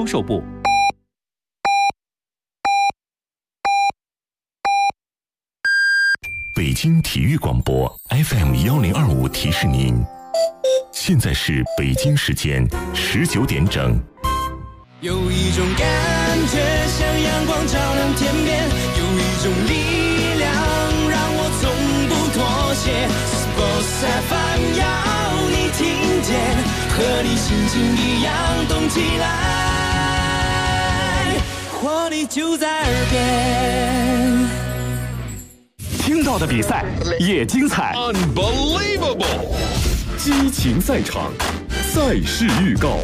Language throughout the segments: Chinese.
售部。 北京体育广播 FM1025提示您，现在是北京时间19点整。 有一种感觉像阳光照亮天边，有一种力量让我从不妥协。Sports FM 要你听见，和你心情一样动起来，活力就在耳边。 听到的比赛也精彩 Unbelievable 激情赛场，赛事预告。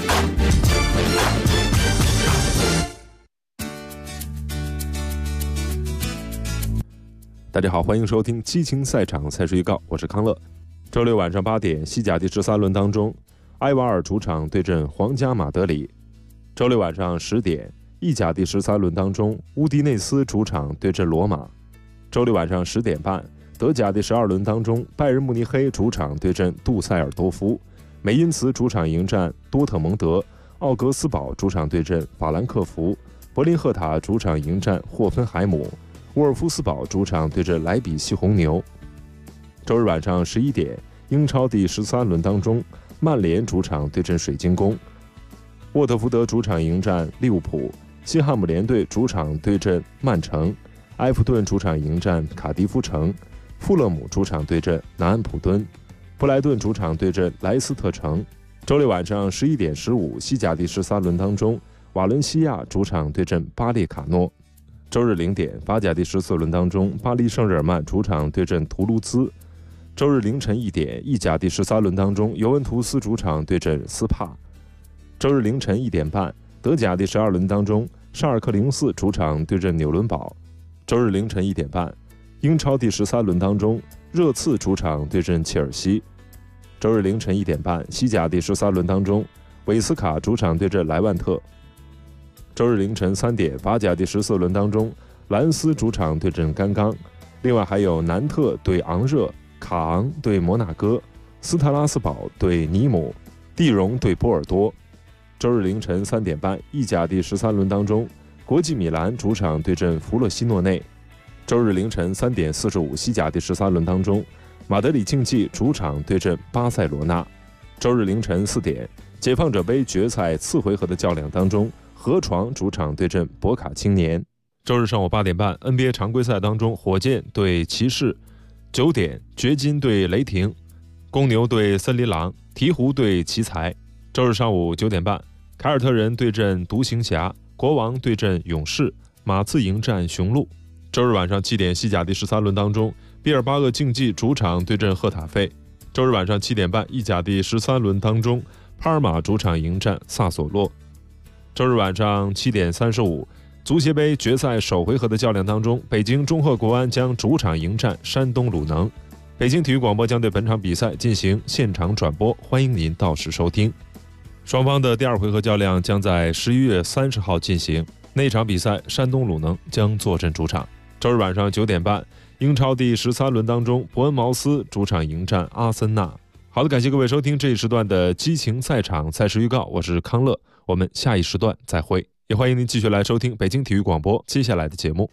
大家好，欢迎收听激情赛场赛事预告，我是康乐。周六晚上8点，西甲第13轮当中，埃瓦尔主场对阵皇家马德里。周六晚上10点，意甲第13轮当中，乌迪内斯主场对阵罗马。周六晚上10点半，德甲第12轮当中，拜仁慕尼黑主场对阵杜塞尔多夫，梅因茨主场迎战多特蒙德，奥格斯堡主场对阵法兰克福，柏林赫塔主场迎战霍芬海姆，沃尔夫斯堡主场对阵莱比锡红牛。周日晚上11点，英超第13轮当中，曼联主场对阵水晶宫，沃特福德主场迎战利物浦，西汉姆联队主场对阵曼城，埃弗顿主场迎战卡迪夫城，富勒姆主场对阵南安普敦，布莱顿主场对阵莱斯特城。周六晚上11点15，西甲第13轮当中，瓦伦西亚主场对阵巴列卡诺。周日0点，法甲第14轮当中，巴黎圣日耳曼主场对阵图卢兹。周日凌晨1点，意甲第13轮当中，尤文图斯主场对阵斯帕。周日凌晨1点半，德甲第12轮当中，沙尔克04主场对阵纽伦堡。周日凌晨1点半，英超第13轮当中，热刺主场对阵切尔西。周日凌晨1点半，西甲第13轮当中，韦斯卡主场对阵莱万特。周日凌晨3点，法甲第14轮当中，兰斯主场对阵甘刚。另外还有南特对昂热，卡昂对摩纳哥，斯特拉斯堡对尼姆，蒂荣对波尔多。周日凌晨3点半，意甲第13轮当中，国际米兰主场对阵弗洛西诺内。周日凌晨3点45，西甲第13轮当中，马德里竞技主场对阵巴塞罗那。周日凌晨4点，解放者杯决赛次回合的较量当中，河床主场对阵博卡青年。周日上午8点半 NBA 常规赛当中，火箭对骑士；9点，掘金对雷霆；公牛对森林狼；鹈鹕对奇才。周日上午9点半，凯尔特人对阵独行侠；国王对阵勇士；马刺迎战雄鹿。周日晚上7点，西甲第13轮当中，毕尔巴鄂竞技主场对阵赫塔费。周日晚上7点半，意甲第13轮当中，帕尔马主场迎战萨索洛。周日晚上7点35，足协杯决赛首回合的较量当中，北京中赫国安将主场迎战山东鲁能。北京体育广播将对本场比赛进行现场转播，欢迎您到时收听。双方的第二回合较量将在11月30号进行，那场比赛山东鲁能将坐镇主场。周日晚上9点半，英超第13轮当中，伯恩茅斯主场迎战阿森纳。好的，感谢各位收听这一时段的激情赛场赛事预告，我是康乐，我们下一时段再会。也欢迎您继续来收听北京体育广播接下来的节目。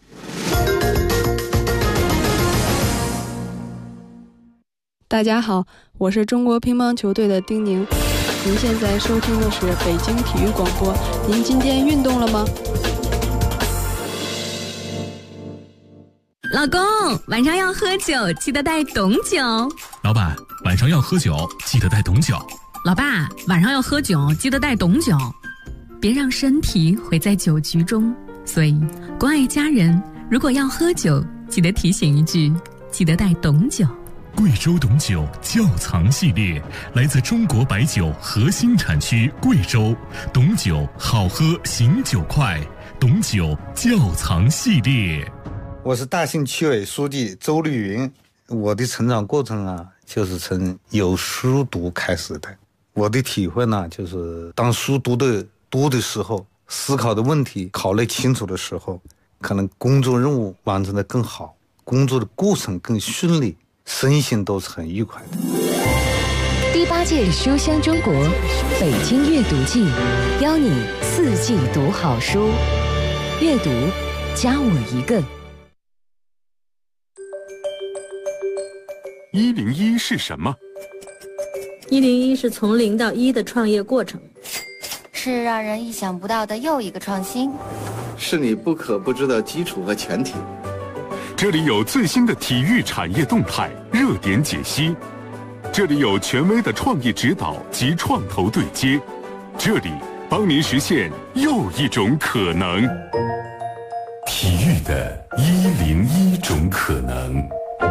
大家好，我是中国乒乓球队的丁宁。您现在收听的是北京体育广播。您今天运动了吗？ 老公，晚上要喝酒，记得带懂酒。 老板，晚上要喝酒，记得带懂酒。 老爸，晚上要喝酒，记得带懂酒。别让身体毁在酒局中。所以，关爱家人，如果要喝酒，记得提醒一句，记得带懂酒。 贵州董酒窖藏系列，来自中国白酒核心产区贵州，董酒好喝醒酒快，董酒窖藏系列。 我是大兴区委书记周绿云。我的成长过程啊，就是从有书读开始的。我的体会呢，就是当书读的多的时候，思考的问题考虑清楚的时候，可能工作任务完成的更好，工作的过程更顺利，身心都是很愉快的。 第8 8届书香中国北京阅读季，邀你4季读好书，阅读加我一个。 101是什么 ？101是从0到1的创业过程， 是让人意想不到的又一个创新， 是你不可不知的基础和前提。 这里有最新的体育产业动态、热点解析，这里有权威的创意指导及创投对接，这里帮您实现又一种可能。体育的101种可能。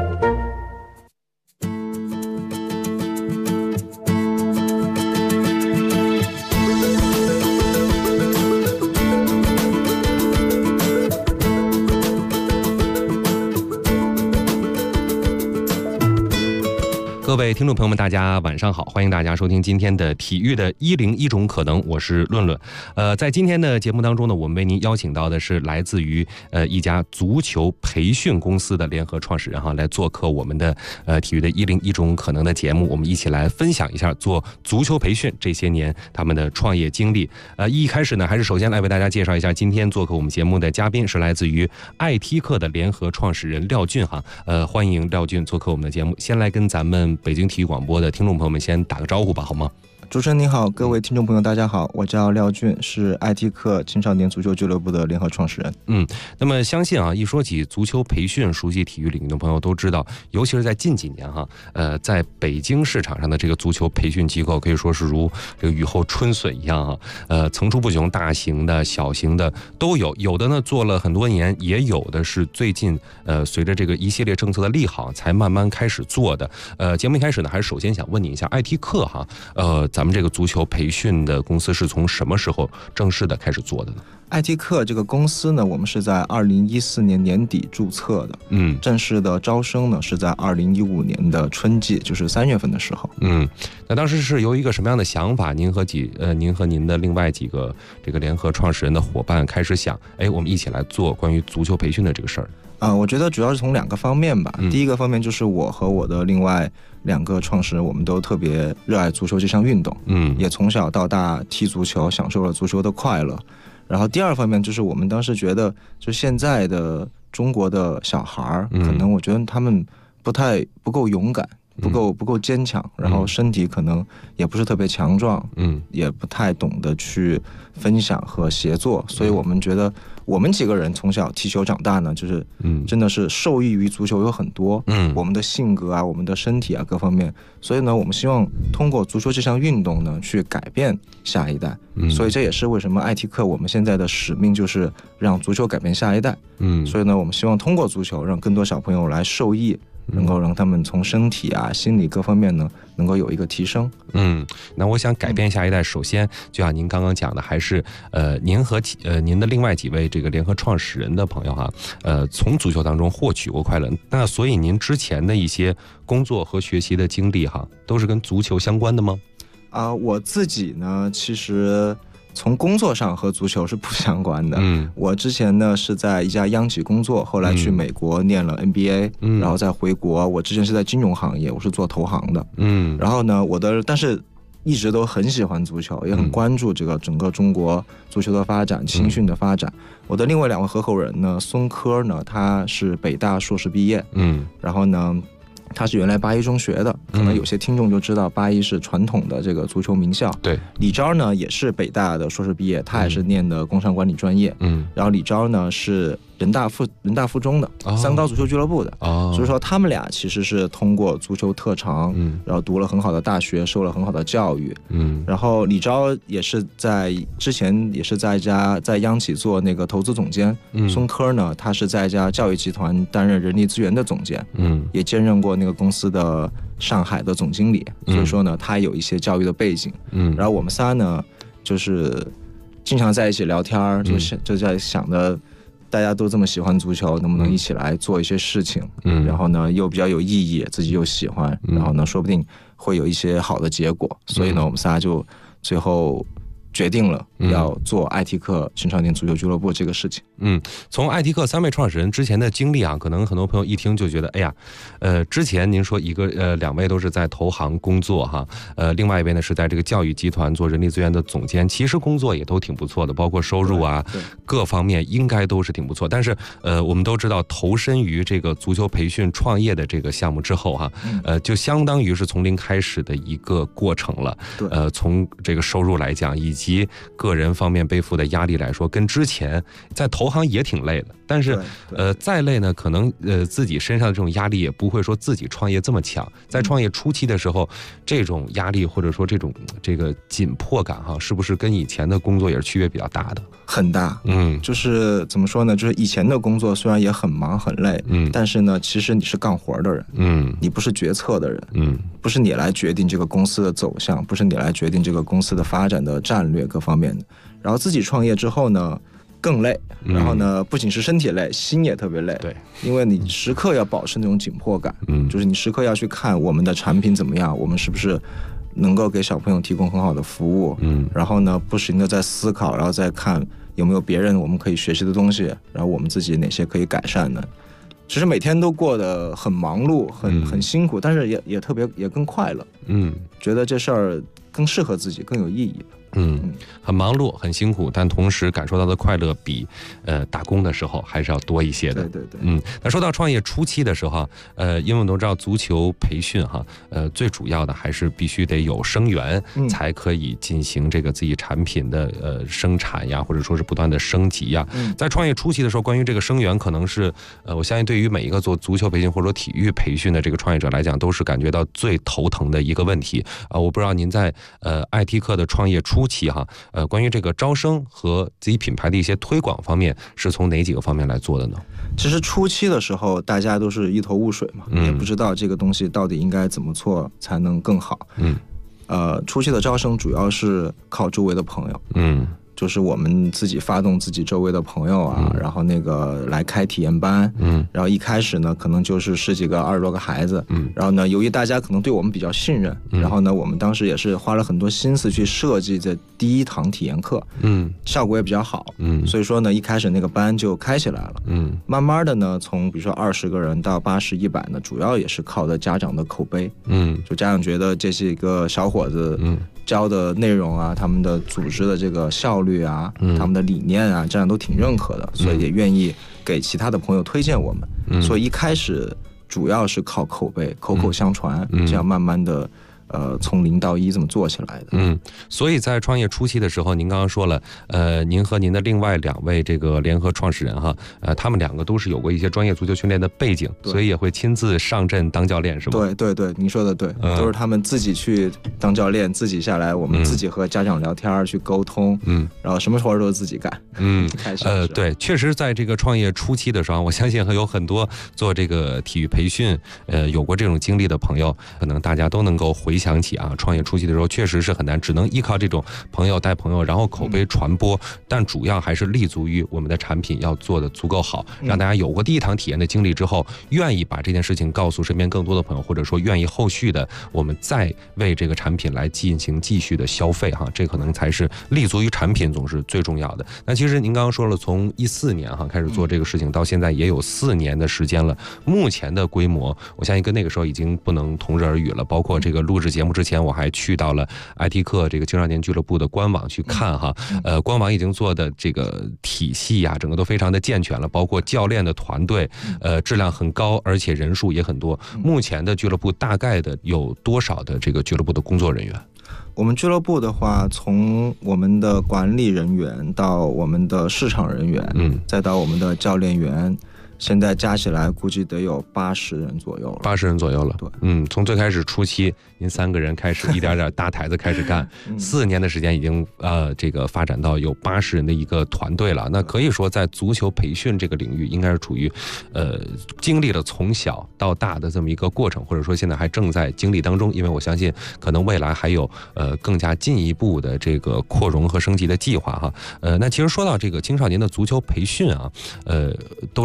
各位听众朋友们，大家晚上好，欢迎大家收听今天的体育的101种可能，我是论论。在今天的节目当中呢，我们为您邀请到的是来自于一家足球培训公司的联合创始人来做客我们的体育的101种可能的节目，我们一起来分享一下做足球培训这些年他们的创业经历。一开始呢，还是首先来为大家介绍一下今天做客我们节目的嘉宾，是来自于爱踢客的联合创始人廖俊欢迎廖俊做客我们的节目。先来跟咱们北京体育广播的听众朋友们先打个招呼吧，好吗？ 主持人您好，各位听众朋友大家好，我叫廖俊，是爱踢客青少年足球俱乐部的联合创始人。 那么相信一说起足球培训，熟悉体育领域的朋友都知道，尤其是在近几年在北京市场上的这个足球培训机构可以说是如这个雨后春笋一样层出不穷，大型的、小型的都有，有的呢做了很多年，也有的是最近随着这个一系列政策的利好才慢慢开始做的。节目一开始呢，还是首先想问你一下，爱踢客咱们这个足球培训的公司是从什么时候正式的开始做的呢？ 爱踢客这个公司呢，我们是在2014年年底注册的，正式的招生呢是在2015年的春季，就是3月份的时候。 那当时是由一个什么样的想法？您和您的另外几个这个联合创始人的伙伴开始想，我们一起来做关于足球培训的这个事儿。 我觉得主要是从2个方面吧。第一个方面就是我和我的另外2个创始人，我们都特别热爱足球这项运动，也从小到大踢足球，享受了足球的快乐。然后第二方面就是我们当时觉得，就现在的中国的小孩可能我觉得他们不够勇敢，不够坚强，然后身体可能也不是特别强壮，也不太懂得去分享和协作，所以我们觉得我们几个人从小踢球长大呢，就是真的是受益于足球有很多，我们的性格我们的身体各方面，所以呢，我们希望通过足球这项运动呢，去改变下一代，所以这也是为什么爱踢客我们现在的使命就是让足球改变下一代，所以呢，我们希望通过足球让更多小朋友来受益。能够让他们从身体心理各方面呢，能够有一个提升。 那我想改变下一代，首先就像您刚刚讲的，还是您和您的另外几位这个联合创始人的朋友从足球当中获取过快乐。那所以您之前的一些工作和学习的经历都是跟足球相关的吗？ 我自己呢，其实从工作上和足球是不相关的。我之前呢是在一家央企工作，后来去美国念了 MBA，然后再回国。我之前是在金融行业，我是做投行的。然后呢，但是一直都很喜欢足球，也很关注这个整个中国足球的发展、青训的发展。我的另外2位合伙人呢，孙科呢，他是北大硕士毕业，然后呢，他是原来8一中学的，可能有些听众就知道8一是传统的这个足球名校。 对， 李钊呢也是北大的硕士毕业，他也是念的工商管理专业。然后李钊呢是人大附中的3高足球俱乐部的，所以说他们俩其实是通过足球特长，然后读了很好的大学，受了很好的教育。然后李钊也是之前也是在央企做那个投资总监。孙科呢，他是在一家教育集团担任人力资源的总监，也兼任过那个公司的上海的总经理。所以说呢，他有一些教育的背景。然后我们仨呢，就是经常在一起聊天，就在想着大家都这么喜欢足球，能不能一起来做一些事情？然后呢又比较有意义，自己又喜欢，然后呢说不定会有一些好的结果。所以呢，我们仨就最后决定了要做艾提克青少年足球俱乐部这个事情。 从艾提克3位创始人之前的经历啊，可能很多朋友一听就觉得，哎呀，之前您说2位都是在投行工作哈，另外一位呢是在这个教育集团做人力资源的总监，其实工作也都挺不错的，包括收入啊各方面应该都是挺不错。但是我们都知道，投身于这个足球培训创业的这个项目之后哈，就相当于是从零开始的一个过程了。从这个收入来讲，以及个人方面背负的压力来说，跟之前在投行也挺累的。但是再累呢，可能自己身上的这种压力也不会说自己创业这么强。在创业初期的时候，这种压力或者说这个紧迫感哈，是不是跟以前的工作也是区别比较大的？ 很大。就是怎么说呢？就是以前的工作虽然也很忙很累，但是呢，其实你是干活的人，你不是决策的人，不是你来决定这个公司的走向，不是你来决定这个公司的发展的战略各方面的。然后自己创业之后呢，更累，然后呢，不仅是身体累，心也特别累。对，因为你时刻要保持那种紧迫感，就是你时刻要去看我们的产品怎么样，我们是不是能够给小朋友提供很好的服务，然后呢，不停的在思考，然后再看有没有别人我们可以学习的东西，然后我们自己哪些可以改善的。其实每天都过得很忙碌，很辛苦，但是也特别也更快乐。觉得这事儿更适合自己，更有意义。很忙碌，很辛苦，但同时感受到的快乐比打工的时候还是要多一些的。对。那说到创业初期的时候，因为我们都知道足球培训哈，最主要的还是必须得有生源，才可以进行这个自己产品的生产呀，或者说是不断的升级呀。在创业初期的时候，关于这个生源，可能是我相信对于每一个做足球培训或者说体育培训的这个创业者来讲，都是感觉到最头疼的一个问题啊。我不知道您在艾提克的创业初期哈，关于这个招生和自己品牌的一些推广方面，是从哪几个方面来做的呢？ 其实初期的时候，大家都是一头雾水嘛，也不知道这个东西到底应该怎么做才能更好。初期的招生主要是靠周围的朋友。就是我们自己发动自己周围的朋友啊，然后那个来开体验班，然后一开始呢，可能就是10几个、20多个孩子，然后呢，由于大家可能对我们比较信任，然后呢，我们当时也是花了很多心思去设计这第一堂体验课，效果也比较好，所以说呢，一开始那个班就开起来了，慢慢的呢，从比如说20个人到80、100呢，主要也是靠的家长的口碑，就家长觉得这是一个小伙子，教的内容啊，他们的组织的这个效率啊，他们的理念啊，家长都挺认可的，所以也愿意给其他的朋友推荐我们。所以一开始主要是靠口碑，口口相传，这样慢慢的从0到1这么做起来的。 所以在创业初期的时候，您刚刚说了，您和您的另外2位这个联合创始人哈，他们2个都是有过一些专业足球训练的背景，所以也会亲自上阵当教练，是吗？ 对，您说的对，都是他们自己去当教练，自己下来，我们自己和家长聊天去沟通，然后什么活都是自己干。 对，确实在这个创业初期的时候，我相信有很多做这个体育培训，有过这种经历的朋友，可能大家都能够回想起啊，创业初期的时候确实是很难，只能依靠这种朋友带朋友，然后口碑传播，但主要还是立足于我们的产品要做的足够好，让大家有过第一堂体验的经历之后，愿意把这件事情告诉身边更多的朋友，或者说愿意后续的我们再为这个产品来进行继续的消费哈，这可能才是立足于产品总是最重要的。那其实您刚刚说了，从14年哈开始做这个事情，到现在也有4年的时间了，目前的规模，我相信跟那个时候已经不能同日而语了。包括这个录制节目之前，我还去到了艾提克这个青少年俱乐部的官网去看哈，官网已经做的这个体系呀，整个都非常的健全了，包括教练的团队，质量很高，而且人数也很多。目前的俱乐部大概的有多少的这个俱乐部的工作人员？ 我们俱乐部的话，从我们的管理人员到我们的市场人员，再到我们的教练员，现在加起来估计得有80人左右了。 80人左右了。 对， 从最开始初期，您3个人开始一点点搭台子开始干，4年的时间已经这个发展到有80人的一个团队了。那可以说，在足球培训这个领域，应该是处于经历了从小到大的这么一个过程，或者说现在还正在经历当中。因为我相信，可能未来还有更加进一步的这个扩容和升级的计划哈。那其实说到这个青少年的足球培训啊，都知道是主要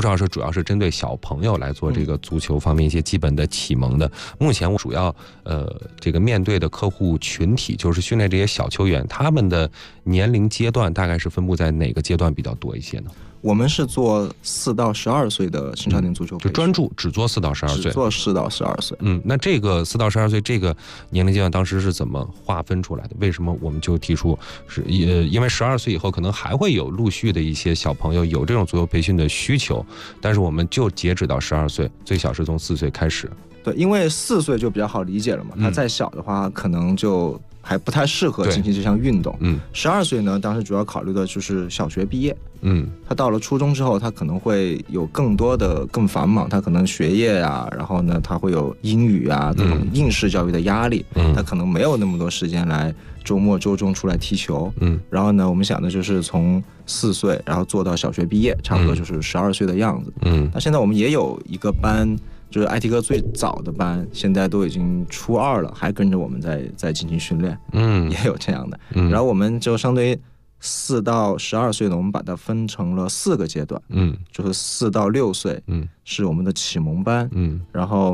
要是针对小朋友来做这个足球方面一些基本的启蒙的。目前我主要这个面对的客户群体就是训练这些小球员，他们的年龄阶段大概是分布在哪个阶段比较多一些呢？ 我们是做4到12岁的青少年足球培训， 就专注只做4到12岁， 只做4到12岁。 那这个4到12岁这个年龄阶段当时是怎么划分出来的？为什么我们就提出是因为12岁以后可能还会有陆续的一些小朋友有这种足球培训的需求，但是我们就截止到12岁，最小是从4岁开始。 对，因为4岁就比较好理解了嘛，他再小的话可能就还不太适合进行这项运动。12岁呢，当时主要考虑的就是小学毕业。他到了初中之后，他可能会有更多的更繁忙，他可能学业啊，然后呢，他会有英语啊这种应试教育的压力，他可能没有那么多时间来周末周中出来踢球。然后呢，我们想的就是从4岁，然后做到小学毕业，差不多就是12岁的样子。那现在我们也有一个班。就是 IT 课最早的班，现在都已经初2了，还跟着我们在进行训练，也有这样的。然后我们就相对于4到12岁呢，我们把它分成了4个阶段，就是4到6岁，是我们的启蒙班，然后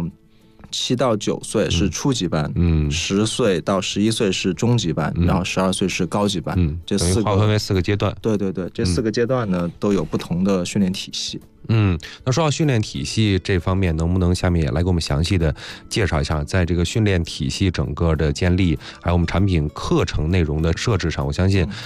7到9岁是初级班，10岁到11岁是中级班，然后12岁是高级班，这4个划分为4个阶段。 对，这4个阶段呢都有不同的训练体系。 那说到训练体系这方面，能不能下面也来给我们详细的介绍一下，在这个训练体系整个的建立，还有我们产品课程内容的设置上，我相信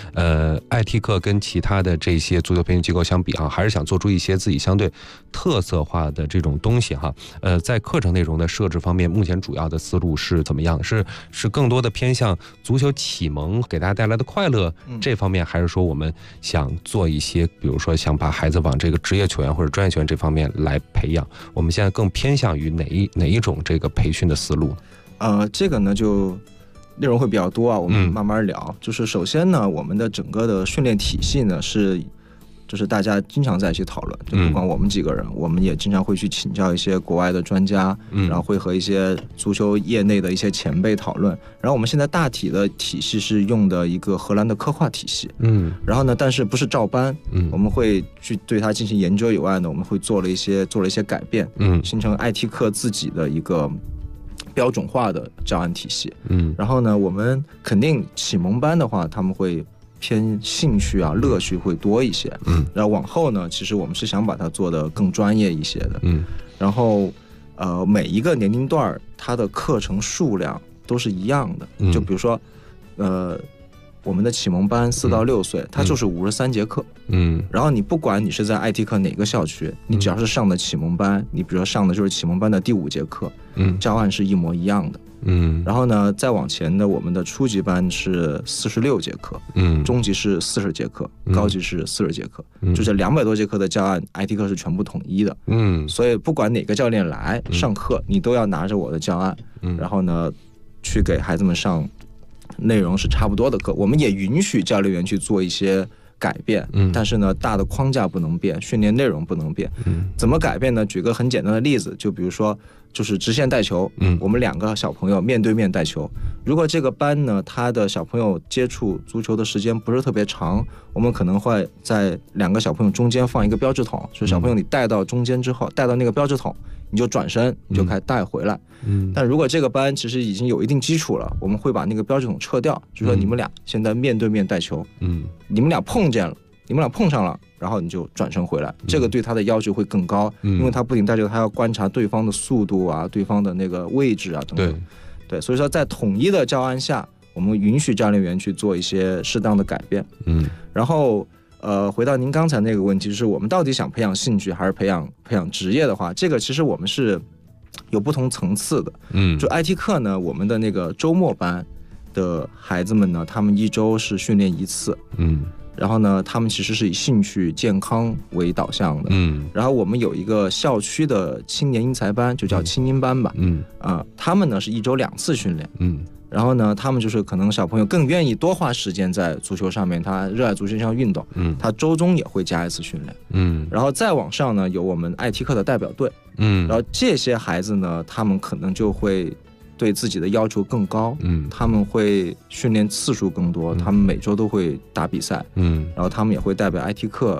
IT 课跟其他的这些足球培训机构相比还是想做出一些自己相对特色化的这种东西在课程内容的设置方面，目前主要的思路是怎么样的？是更多的偏向足球启蒙给大家带来的快乐这方面，还是说我们想做一些，比如说想把孩子往这个职业球员或者专业球员这方面来培养？我们现在更偏向于哪一种这个培训的思路？ 这个呢就内容会比较多我们慢慢聊。就是首先呢，我们的整个的训练体系呢就是大家经常在一起讨论，就不光我们几个人，我们也经常会去请教一些国外的专家，然后会和一些足球业内的一些前辈讨论。然后我们现在大体的体系是用的一个荷兰的科化体系，然后呢，但是不是照搬，我们会去对它进行研究以外呢，我们会做了一些改变，形成 IT 课自己的一个标准化的教案体系。然后呢，我们肯定启蒙班的话，他们会偏兴趣乐趣会多一些，然后往后呢，其实我们是想把它做得更专业一些的，然后每一个年龄段它的课程数量都是一样的，就比如说我们的启蒙班4到6岁，它就是53节课，然后你不管你是在 IT 课哪个校区，你只要是上的启蒙班，你比如说上的就是启蒙班的第5节课，教案是一模一样的。然后呢，再往前的我们的初级班是46节课，中级是40节课，高级是40节课，就这200多节课的教案 IT 课是全部统一的。所以不管哪个教练来上课，你都要拿着我的教案，然后呢去给孩子们上内容是差不多的课。我们也允许教练员去做一些改变，但是呢大的框架不能变，训练内容不能变。怎么改变呢？举个很简单的例子，就比如说就是直线带球，我们2个小朋友面对面带球，如果这个班呢他的小朋友接触足球的时间不是特别长，我们可能会在2个小朋友中间放一个标志筒，所以小朋友你带到中间之后，带到那个标志筒你就转身，你就开始带回来。但如果这个班其实已经有一定基础了，我们会把那个标志筒撤掉，就说你们俩现在面对面带球，你们俩碰见了，你们俩碰上了，然后你就转身回来，这个对他的要求会更高，因为他不仅带球，他要观察对方的速度对方的那个位置等等。对，所以说在统一的教案下，我们允许教练员去做一些适当的改变。然后回到您刚才那个问题，就是我们到底想培养兴趣还是培养职业的话，这个其实我们是有不同层次的。就 IT 课呢，我们的那个周末班的孩子们呢，他们1周是训练1次，然后呢他们其实是以兴趣健康为导向的。然后我们有一个校区的青年英才班，就叫青英班吧，他们呢是1周2次训练。然后呢他们就是可能小朋友更愿意多花时间在足球上面，他热爱足球这项运动，他周中也会加1次训练。然后再往上呢有我们 IT 课的代表队，然后这些孩子呢他们可能就会对自己的要求更高，他们会训练次数更多，他们每周都会打比赛，然后他们也会代表 IT 课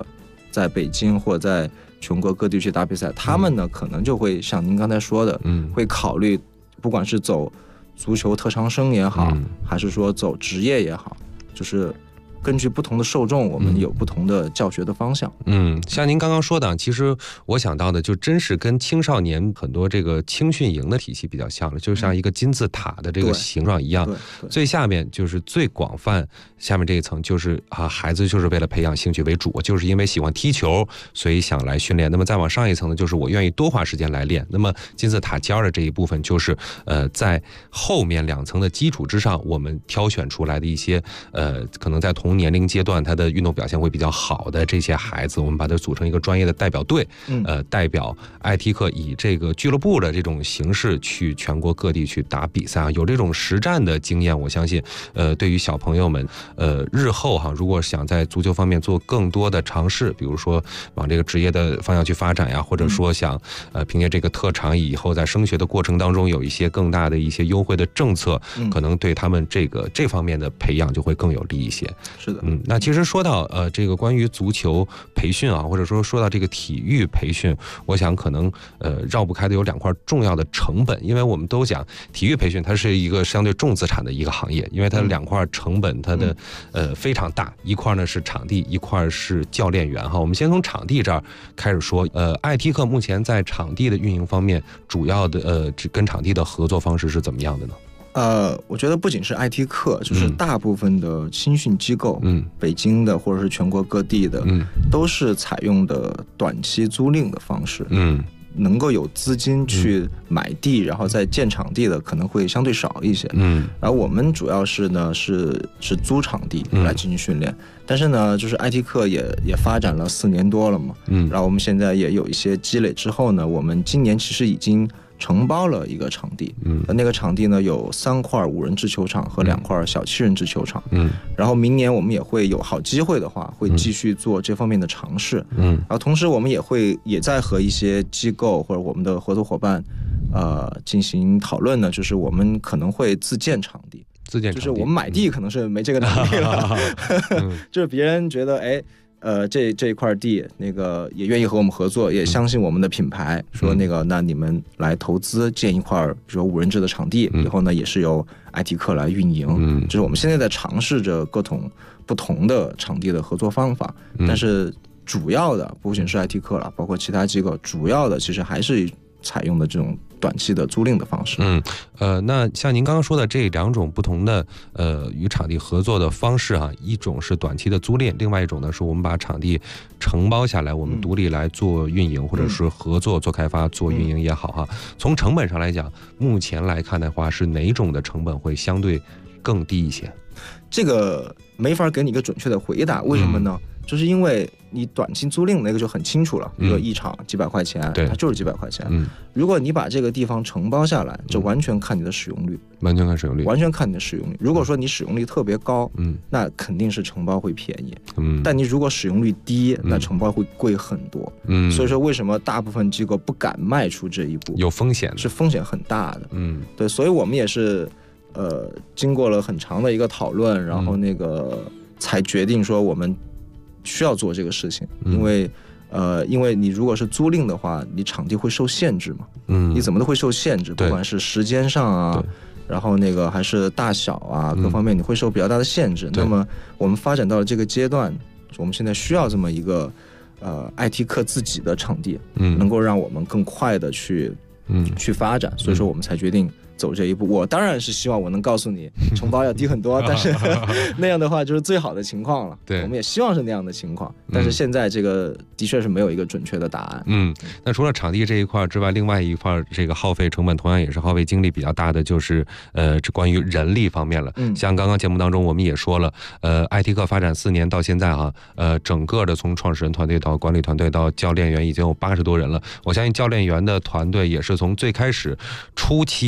在北京或者在全国各地去打比赛，他们呢可能就会像您刚才说的，会考虑不管是走足球特长生也好，还是说走职业也好，就是根据不同的受众，我们有不同的教学的方向。 像您刚刚说的，其实我想到的就真是跟青少年很多这个青训营的体系比较像了，就像一个金字塔的这个形状一样。最下面就是最广泛，下面这一层就是孩子就是为了培养兴趣为主，就是因为喜欢踢球，所以想来训练。那么再往上一层呢，就是我愿意多花时间来练。那么金字塔尖的这一部分，就是在后面2层的基础之上，我们挑选出来的一些可能在同年龄阶段他的运动表现会比较好的这些孩子，我们把它组成一个专业的代表队，代表爱踢课以这个俱乐部的这种形式去全国各地去打比赛有这种实战的经验，我相信对于小朋友们日后如果想在足球方面做更多的尝试，比如说往这个职业的方向去发展呀，或者说想凭借这个特长以后在升学的过程当中有一些更大的一些优惠的政策，可能对他们这方面的培养就会更有利一些。 是的， 那其实说到这个关于足球培训或者说到这个体育培训，我想可能绕不开的有2块重要的成本，因为我们都讲体育培训它是一个相对重资产的一个行业，因为它2块成本它的非常大，一块呢是场地，一块是教练员我们先从场地这儿开始说，爱踢课目前在场地的运营方面，主要的跟场地的合作方式是怎么样的呢？ 我觉得不仅是爱踢课，就是大部分的青训机构，北京的或者是全国各地的，都是采用的短期租赁的方式，能够有资金去买地，然后再建场地的可能会相对少一些，然后我们主要是呢是租场地来进行训练，但是呢就是爱踢课也发展了4年多了嘛，然后我们现在也有一些积累之后呢，我们今年其实已经承包了一个场地，那个场地呢有3块5人制球场和2块小7人制球场，然后明年我们也会有好机会的话，会继续做这方面的尝试，然后同时我们也在和一些机构或者我们的合作伙伴，进行讨论呢，就是我们可能会自建场地，就是我们买地可能是没这个能力了，就是别人觉得这一块地那个也愿意和我们合作，也相信我们的品牌，说那你们来投资建一块比如说5人制的场地，以后呢也是由爱踢课来运营，就是我们现在在尝试着各种不同的场地的合作方法，但是主要的不仅是爱踢课了，包括其他机构，主要的其实还是采用的这种短期的租赁的方式。 那像您刚刚说的这2种不同的与场地合作的方式一种是短期的租赁，另外一种呢是我们把场地承包下来，我们独立来做运营，或者是合作做开发做运营也好从成本上来讲，目前来看的话是哪种的成本会相对更低一些？ 这个没法给你一个准确的回答，为什么呢？就是因为你短期租赁那个就很清楚了，比如一场几百块钱，它就是几百块钱。如果你把这个地方承包下来，这完全看你的使用率， 完全看使用率， 完全看你的使用率。如果说你使用率特别高，那肯定是承包会便宜。但你如果使用率低，那承包会贵很多。所以说为什么大部分机构不敢迈出这一步？ 有风险， 是风险很大的。对，所以我们也是经过了很长的一个讨论，然后才决定说我们需要做这个事情，因为你如果是租赁的话，你场地会受限制嘛，你怎么都会受限制，不管是时间上然后还是大小各方面你会受比较大的限制。那么我们发展到了这个阶段，我们现在需要这么一个爱踢课自己的场地，能够让我们更快的去发展，所以说我们才决定走这一步。我当然是希望我能告诉你承包要低很多，但是那样的话就是最好的情况了。对，我们也希望是那样的情况，但是现在这个的确是没有一个准确的答案。 那除了场地这一块之外，另外一块这个耗费成本同样也是耗费精力比较大的，就是这关于人力方面了。像刚刚节目当中我们也说了，爱踢课发展4年到现在整个的从创始人团队到管理团队到教练员已经有80多人了。我相信教练员的团队也是从最开始初期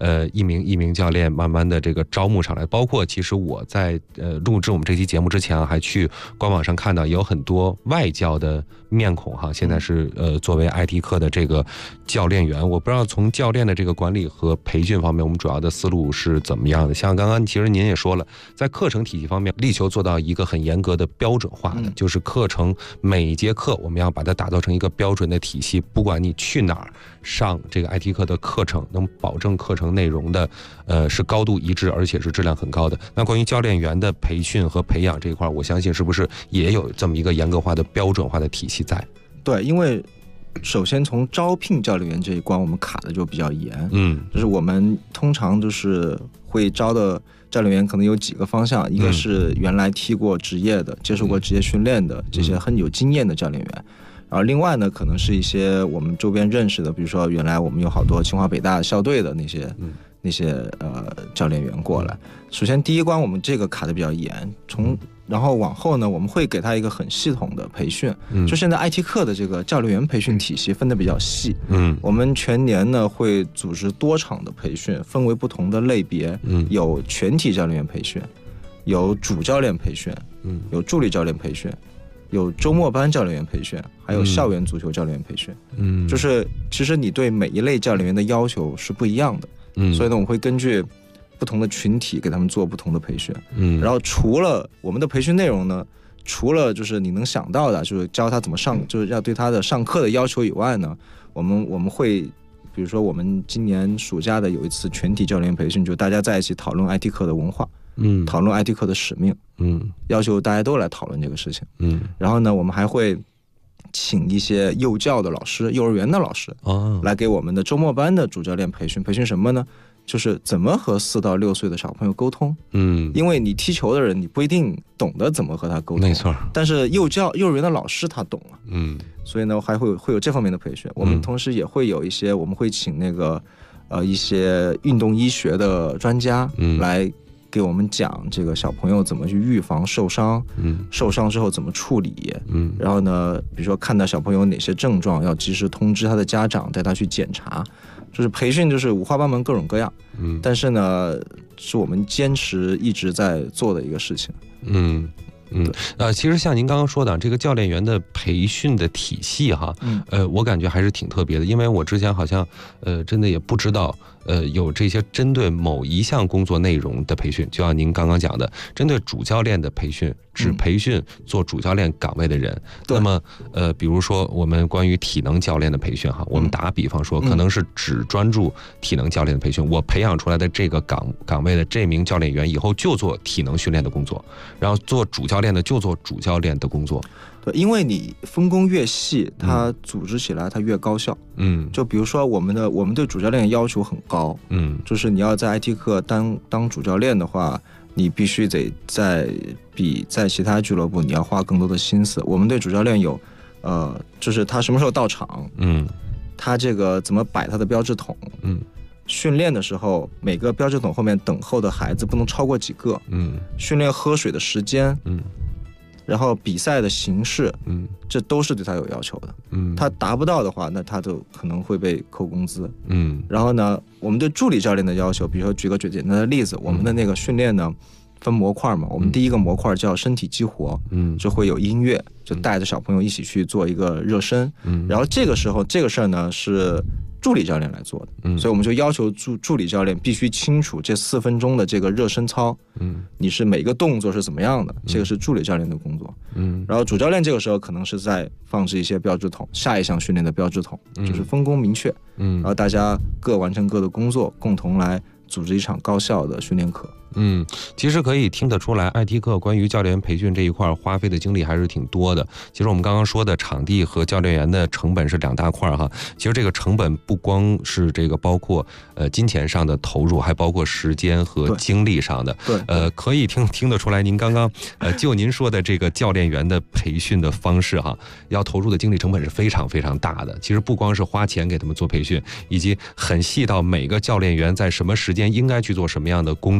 一名教练慢慢的这个招募上来。包括其实我在录制我们这期节目之前啊，还去官网上看到有很多外教的面孔哈，现在是作为 IT 课的这个教练员。我不知道从教练的这个管理和培训方面，我们主要的思路是怎么样的？像刚刚其实您也说了，在课程体系方面力求做到一个很严格的标准化的，就是课程每一节课我们要把它打造成一个标准的体系，不管你去哪儿上这个 IT 课的课程，能保证课程内容的是高度一致，而且是质量很高的。那关于教练员的培训和培养这一块，我相信是不是也有这么一个严格化的标准化的体系在？ 对，因为首先从招聘教练员这一关我们卡的就比较严，就是我们通常就是会招的教练员可能有几个方向，一个是原来踢过职业的，接受过职业训练的这些很有经验的教练员，然后另外呢可能是一些我们周边认识的，比如说原来我们有好多清华北大校队的那些教练员过来。首先第一关我们这个卡的比较严，然后往后呢我们会给他一个很系统的培训，就现在 IT 课的这个教练员培训体系分得比较细，我们全年呢会组织多场的培训，分为不同的类别，有全体教练员培训，有主教练培训，有助理教练培训，有周末班教练员培训，还有校园足球教练员培训，就是其实你对每一类教练员的要求是不一样的，所以呢我们会根据不同的群体给他们做不同的培训，然后除了我们的培训内容呢，除了就是你能想到的，就是教他怎么上，就是要对他的上课的要求以外呢，我们会比如说我们今年暑假的有一次全体教练培训，就大家在一起讨论 IT 课的文化，讨论 IT 课的使命，要求大家都来讨论这个事情，然后呢我们还会请一些幼教的老师，幼儿园的老师来给我们的周末班的主教练培训。培训什么呢？就是怎么和4到6岁的小朋友沟通。因为你踢球的人你不一定懂得怎么和他沟通， 没错， 但是幼儿园的老师他懂啊，所以呢还会有这方面的培训。我们同时也会有一些，我们会请那个一些运动医学的专家来给我们讲这个小朋友怎么去预防受伤，受伤之后怎么处理，然后呢比如说看到小朋友哪些症状要及时通知他的家长带他去检查，就是培训就是五花八门各种各样，但是呢是我们坚持一直在做的一个事情。 其实像您刚刚说的这个教练员的培训的体系哈，我感觉还是挺特别的，因为我之前好像真的也不知道有这些针对某一项工作内容的培训，就像您刚刚讲的，针对主教练的培训，只培训做主教练岗位的人。那么比如说我们关于体能教练的培训哈，我们打比方说可能是只专注体能教练的培训，我培养出来的这个岗位的这名教练员以后就做体能训练的工作，然后做主教练的就做主教练的工作。 对，因为你分工越细，它组织起来它越高效。就比如说我们对主教练要求很高，就是你要在 IT 课当主教练的话，你必须得比在其他俱乐部你要花更多的心思。我们对主教练有就是他什么时候到场，他这个怎么摆他的标志筒，训练的时候每个标志筒后面等候的孩子不能超过几个，训练喝水的时间，然后比赛的形式，这都是对他有要求的。他达不到的话，那他就可能会被扣工资。然后呢，我们对助理教练的要求，比如说举个简单的例子，我们的那个训练呢分模块嘛，我们第一个模块叫身体激活，就会有音乐，就带着小朋友一起去做一个热身。然后这个时候这个事儿呢是助理教练来做的，所以我们就要求助理教练必须清楚这4分钟的这个热身操，你是每个动作是怎么样的，这个是助理教练的工作。然后主教练这个时候可能是在放置一些标志筒，下一项训练的标志筒，就是分工明确，然后大家各完成各的工作，共同来组织一场高效的训练课。 其实可以听得出来 IT 课关于教练员培训这一块花费的精力还是挺多的。其实我们刚刚说的场地和教练员的成本是2大块哈，其实这个成本不光是这个包括金钱上的投入，还包括时间和精力上的。可以听得出来您刚刚就您说的这个教练员的培训的方式哈，要投入的精力成本是非常非常大的。其实不光是花钱给他们做培训，以及很细到每个教练员在什么时间应该去做什么样的工作，有一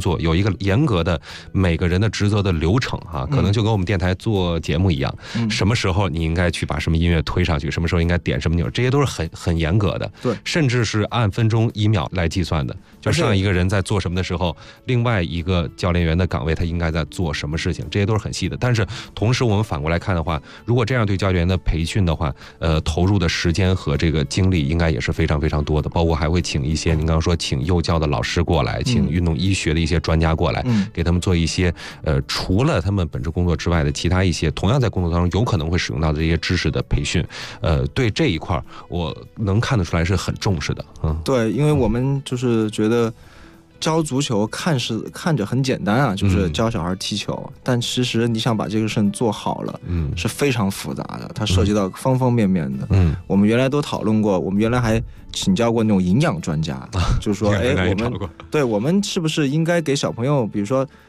一个严格的每个人的职责的流程哈，可能就跟我们电台做节目一样，什么时候你应该去把什么音乐推上去，什么时候应该点什么钮，这些都是很严格的， 对， 甚至是按分钟1秒来计算的。就上一个人在做什么的时候，另外一个教练员的岗位他应该在做什么事情，这些都是很细的。但是同时我们反过来看的话，如果这样对教练员的培训的话，投入的时间和这个精力应该也是非常非常多的，包括还会请一些您刚刚说请幼教的老师过来，请运动医学的一些专家过来，给他们做一些除了他们本职工作之外的其他一些同样在工作当中有可能会使用到的这些知识的培训。对这一块我能看得出来是很重视的。 对，因为我们就是觉得教足球看着很简单啊，就是教小孩踢球，但其实你想把这个事情做好了，是非常复杂的，它涉及到方方面面的。我们原来都讨论过，我们原来还请教过那种营养专家，就是说，我们是不是应该给小朋友，比如说